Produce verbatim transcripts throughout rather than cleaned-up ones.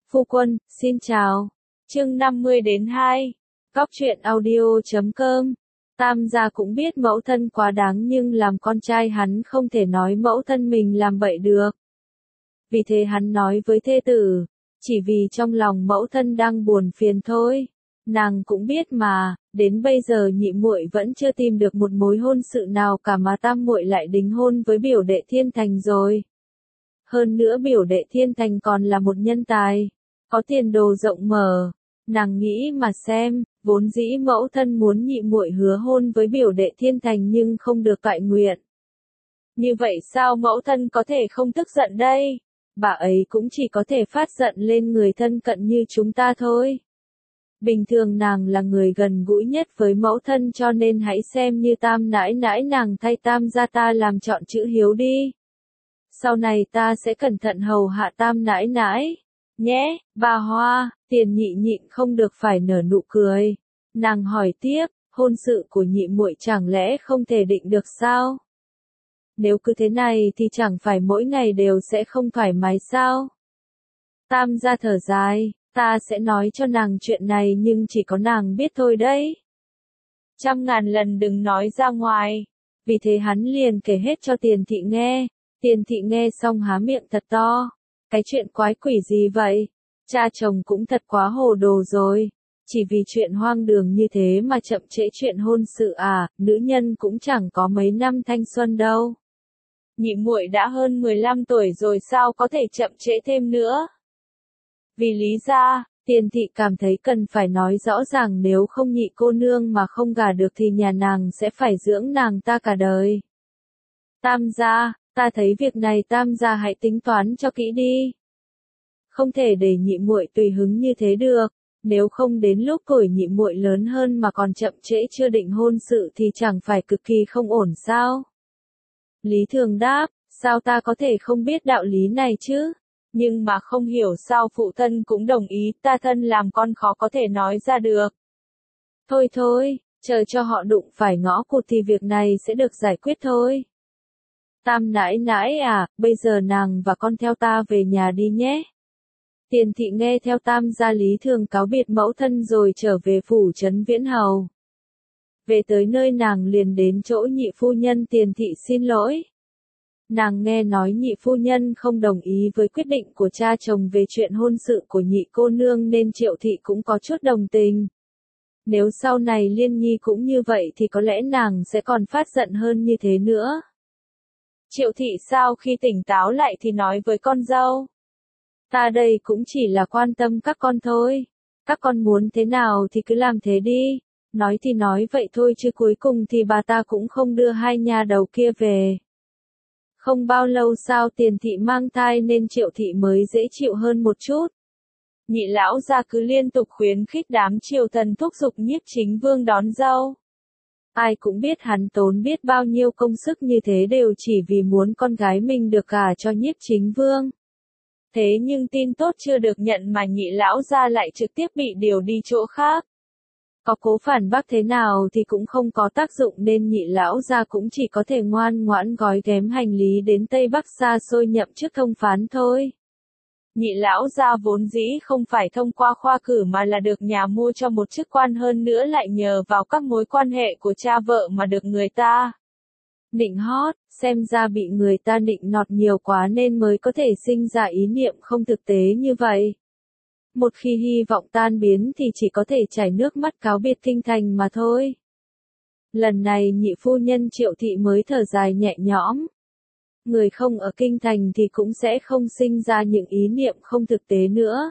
Phu quân, xin chào. Chương năm mươi đến hai. Cóc truyện audio chấm com. Tam gia cũng biết mẫu thân quá đáng nhưng làm con trai hắn không thể nói mẫu thân mình làm bậy được. Vì thế hắn nói với thê tử, chỉ vì trong lòng mẫu thân đang buồn phiền thôi. Nàng cũng biết mà, đến bây giờ nhị muội vẫn chưa tìm được một mối hôn sự nào cả mà tam muội lại đính hôn với biểu đệ Thiên Thành rồi. Hơn nữa biểu đệ Thiên Thành còn là một nhân tài, có tiền đồ rộng mở. Nàng nghĩ mà xem, vốn dĩ mẫu thân muốn nhị muội hứa hôn với biểu đệ Thiên Thành nhưng không được toại nguyện. Như vậy sao mẫu thân có thể không tức giận đây? Bà ấy cũng chỉ có thể phát giận lên người thân cận như chúng ta thôi. Bình thường nàng là người gần gũi nhất với mẫu thân cho nên hãy xem như tam nãi nãi nàng thay tam gia ta làm chọn chữ hiếu đi. Sau này ta sẽ cẩn thận hầu hạ tam nãi nãi. Nhé, bà Hoa, Tiền nhị nhịn không được phải nở nụ cười. Nàng hỏi tiếp, hôn sự của nhị muội chẳng lẽ không thể định được sao? Nếu cứ thế này thì chẳng phải mỗi ngày đều sẽ không thoải mái sao? Tam gia thở dài, ta sẽ nói cho nàng chuyện này nhưng chỉ có nàng biết thôi đấy. Trăm ngàn lần đừng nói ra ngoài. Vì thế hắn liền kể hết cho Tiền thị nghe. Tiền thị nghe xong há miệng thật to. Cái chuyện quái quỷ gì vậy? Cha chồng cũng thật quá hồ đồ rồi. Chỉ vì chuyện hoang đường như thế mà chậm trễ chuyện hôn sự à, nữ nhân cũng chẳng có mấy năm thanh xuân đâu. Nhị muội đã hơn mười lăm tuổi rồi sao có thể chậm trễ thêm nữa? Vì lý ra, Tiền thị cảm thấy cần phải nói rõ ràng nếu không nhị cô nương mà không gả được thì nhà nàng sẽ phải dưỡng nàng ta cả đời. Tam gia, ta thấy việc này tam gia hãy tính toán cho kỹ đi. Không thể để nhị muội tùy hứng như thế được, nếu không đến lúc tuổi nhị muội lớn hơn mà còn chậm trễ chưa định hôn sự thì chẳng phải cực kỳ không ổn sao? Lý Thường đáp, sao ta có thể không biết đạo lý này chứ? Nhưng mà không hiểu sao phụ thân cũng đồng ý, ta thân làm con khó có thể nói ra được. Thôi thôi, chờ cho họ đụng phải ngõ cụt thì việc này sẽ được giải quyết thôi. Tam nãi nãi à, bây giờ nàng và con theo ta về nhà đi nhé. Tiền thị nghe theo tam gia Lý Thường cáo biệt mẫu thân rồi trở về phủ trấn Viễn Hầu. Về tới nơi nàng liền đến chỗ nhị phu nhân Tiền thị xin lỗi. Nàng nghe nói nhị phu nhân không đồng ý với quyết định của cha chồng về chuyện hôn sự của nhị cô nương nên Triệu thị cũng có chút đồng tình. Nếu sau này Liên Nhi cũng như vậy thì có lẽ nàng sẽ còn phát giận hơn như thế nữa. Triệu thị sau khi tỉnh táo lại thì nói với con dâu. Ta đây cũng chỉ là quan tâm các con thôi. Các con muốn thế nào thì cứ làm thế đi. Nói thì nói vậy thôi chứ cuối cùng thì bà ta cũng không đưa hai nhà đầu kia về. Không bao lâu sau Tiền thị mang thai nên Triệu thị mới dễ chịu hơn một chút. Nhị lão gia cứ liên tục khuyến khích đám triều thần thúc giục Nhiếp Chính Vương đón dâu. Ai cũng biết hắn tốn biết bao nhiêu công sức như thế đều chỉ vì muốn con gái mình được gả cho Nhiếp Chính Vương. Thế nhưng tin tốt chưa được nhận mà nhị lão gia lại trực tiếp bị điều đi chỗ khác. Có cố phản bác thế nào thì cũng không có tác dụng nên nhị lão gia cũng chỉ có thể ngoan ngoãn gói ghém hành lý đến Tây Bắc xa xôi nhậm chức thông phán thôi. Nhị lão gia vốn dĩ không phải thông qua khoa cử mà là được nhà mua cho một chức quan, hơn nữa lại nhờ vào các mối quan hệ của cha vợ mà được người ta nịnh hót, xem ra bị người ta nịnh nọt nhiều quá nên mới có thể sinh ra ý niệm không thực tế như vậy. Một khi hy vọng tan biến thì chỉ có thể chảy nước mắt cáo biệt kinh thành mà thôi. Lần này nhị phu nhân Triệu thị mới thở dài nhẹ nhõm. Người không ở kinh thành thì cũng sẽ không sinh ra những ý niệm không thực tế nữa.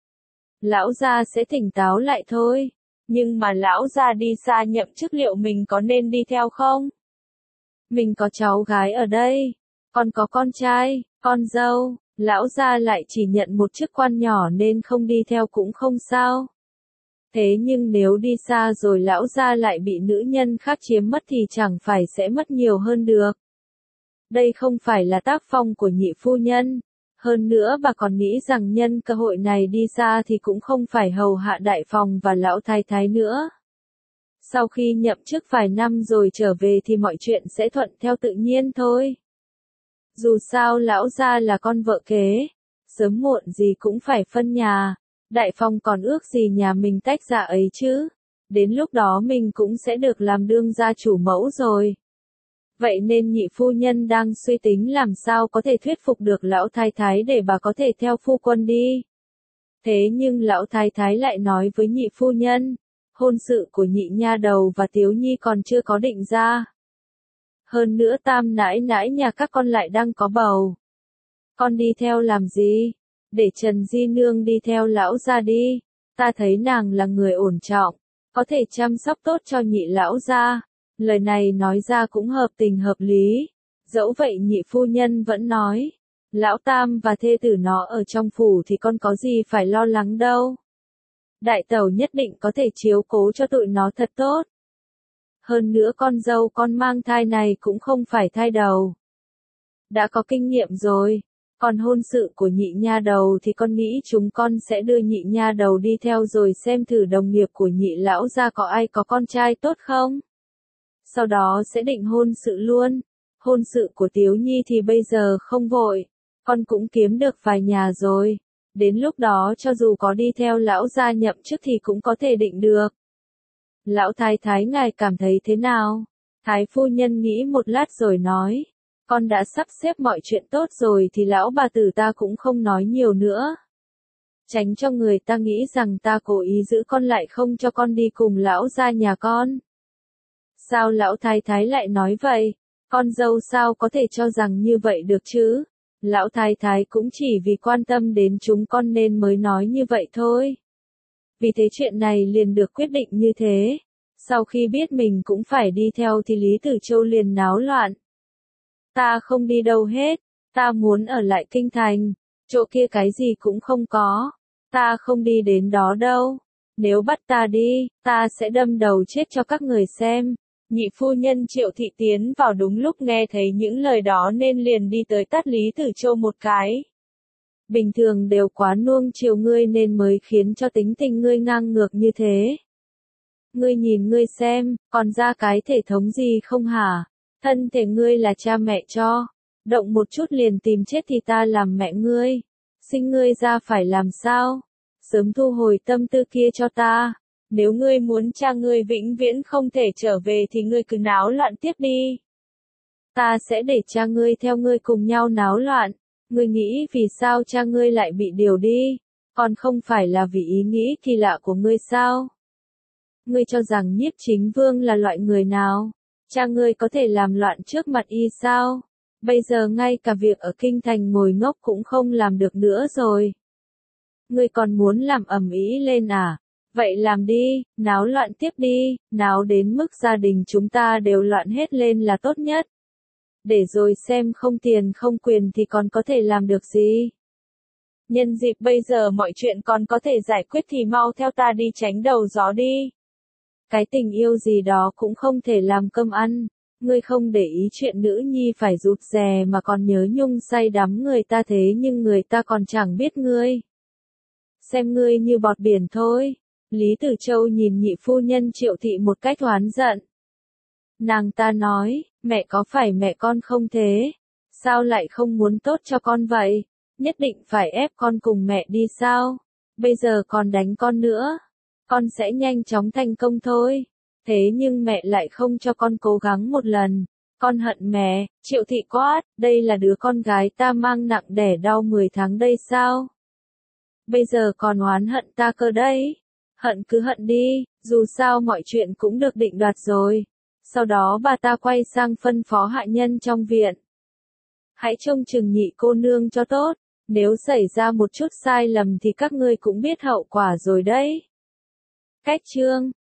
Lão gia sẽ tỉnh táo lại thôi. Nhưng mà lão gia đi xa nhậm chức liệu mình có nên đi theo không? Mình có cháu gái ở đây, còn có con trai, con dâu, lão gia lại chỉ nhận một chức quan nhỏ nên không đi theo cũng không sao. Thế nhưng nếu đi xa rồi lão gia lại bị nữ nhân khác chiếm mất thì chẳng phải sẽ mất nhiều hơn được. Đây không phải là tác phong của nhị phu nhân. Hơn nữa bà còn nghĩ rằng nhân cơ hội này đi xa thì cũng không phải hầu hạ đại phòng và lão thái thái nữa. Sau khi nhậm chức vài năm rồi trở về thì mọi chuyện sẽ thuận theo tự nhiên thôi. Dù sao lão gia là con vợ kế, sớm muộn gì cũng phải phân nhà, Đại Phong còn ước gì nhà mình tách ra ấy chứ, đến lúc đó mình cũng sẽ được làm đương gia chủ mẫu rồi. Vậy nên nhị phu nhân đang suy tính làm sao có thể thuyết phục được lão thái thái để bà có thể theo phu quân đi. Thế nhưng lão thái thái lại nói với nhị phu nhân, hôn sự của nhị nha đầu và Tiếu Nhi còn chưa có định ra. Hơn nữa tam nãi nãi nhà các con lại đang có bầu. Con đi theo làm gì? Để Trần Di Nương đi theo lão gia đi. Ta thấy nàng là người ổn trọng, có thể chăm sóc tốt cho nhị lão gia. Lời này nói ra cũng hợp tình hợp lý. Dẫu vậy nhị phu nhân vẫn nói, lão tam và thê tử nó ở trong phủ thì con có gì phải lo lắng đâu. Đại tẩu nhất định có thể chiếu cố cho tụi nó thật tốt. Hơn nữa con dâu con mang thai này cũng không phải thai đầu. Đã có kinh nghiệm rồi. Còn hôn sự của nhị nha đầu thì con nghĩ chúng con sẽ đưa nhị nha đầu đi theo rồi xem thử đồng nghiệp của nhị lão gia có ai có con trai tốt không. Sau đó sẽ định hôn sự luôn. Hôn sự của Tiếu Nhi thì bây giờ không vội. Con cũng kiếm được vài nhà rồi. Đến lúc đó cho dù có đi theo lão gia nhậm chức thì cũng có thể định được. Lão thái thái ngài cảm thấy thế nào? Thái phu nhân nghĩ một lát rồi nói. Con đã sắp xếp mọi chuyện tốt rồi thì lão bà tử ta cũng không nói nhiều nữa. Tránh cho người ta nghĩ rằng ta cố ý giữ con lại không cho con đi cùng lão gia nhà con. Sao lão thái thái lại nói vậy? Con dâu sao có thể cho rằng như vậy được chứ? Lão thái thái cũng chỉ vì quan tâm đến chúng con nên mới nói như vậy thôi. Vì thế chuyện này liền được quyết định như thế. Sau khi biết mình cũng phải đi theo thì Lý Tử Châu liền náo loạn. Ta không đi đâu hết, ta muốn ở lại kinh thành, chỗ kia cái gì cũng không có, ta không đi đến đó đâu. Nếu bắt ta đi, ta sẽ đâm đầu chết cho các người xem. Nhị phu nhân Triệu Thị tiến vào đúng lúc nghe thấy những lời đó nên liền đi tới tát Lý Tử Châu một cái. Bình thường đều quá nuông chiều ngươi nên mới khiến cho tính tình ngươi ngang ngược như thế. Ngươi nhìn ngươi xem, còn ra cái thể thống gì không hả? Thân thể ngươi là cha mẹ cho, động một chút liền tìm chết thì ta làm mẹ ngươi. Sinh ngươi ra phải làm sao? Sớm thu hồi tâm tư kia cho ta. Nếu ngươi muốn cha ngươi vĩnh viễn không thể trở về thì ngươi cứ náo loạn tiếp đi. Ta sẽ để cha ngươi theo ngươi cùng nhau náo loạn. Ngươi nghĩ vì sao cha ngươi lại bị điều đi? Còn không phải là vì ý nghĩ kỳ lạ của ngươi sao? Ngươi cho rằng Nhiếp Chính Vương là loại người nào? Cha ngươi có thể làm loạn trước mặt y sao? Bây giờ ngay cả việc ở kinh thành ngồi ngốc cũng không làm được nữa rồi. Ngươi còn muốn làm ầm ĩ lên à? Vậy làm đi, náo loạn tiếp đi, náo đến mức gia đình chúng ta đều loạn hết lên là tốt nhất. Để rồi xem không tiền không quyền thì còn có thể làm được gì. Nhân dịp bây giờ mọi chuyện còn có thể giải quyết thì mau theo ta đi tránh đầu gió đi. Cái tình yêu gì đó cũng không thể làm cơm ăn. Ngươi không để ý chuyện nữ nhi phải rụt rè mà còn nhớ nhung say đắm người ta thế nhưng người ta còn chẳng biết ngươi. Xem ngươi như bọt biển thôi. Lý Tử Châu nhìn nhị phu nhân Triệu Thị một cách oán giận. Nàng ta nói, mẹ có phải mẹ con không thế? Sao lại không muốn tốt cho con vậy? Nhất định phải ép con cùng mẹ đi sao? Bây giờ còn đánh con nữa. Con sẽ nhanh chóng thành công thôi. Thế nhưng mẹ lại không cho con cố gắng một lần. Con hận mẹ. Triệu Thị quát, đây là đứa con gái ta mang nặng đẻ đau mười tháng đây sao? Bây giờ còn oán hận ta cơ đấy. Hận cứ hận đi, dù sao mọi chuyện cũng được định đoạt rồi. Sau đó bà ta quay sang phân phó hạ nhân trong viện. Hãy trông chừng nhị cô nương cho tốt, nếu xảy ra một chút sai lầm thì các ngươi cũng biết hậu quả rồi đấy. Cách chương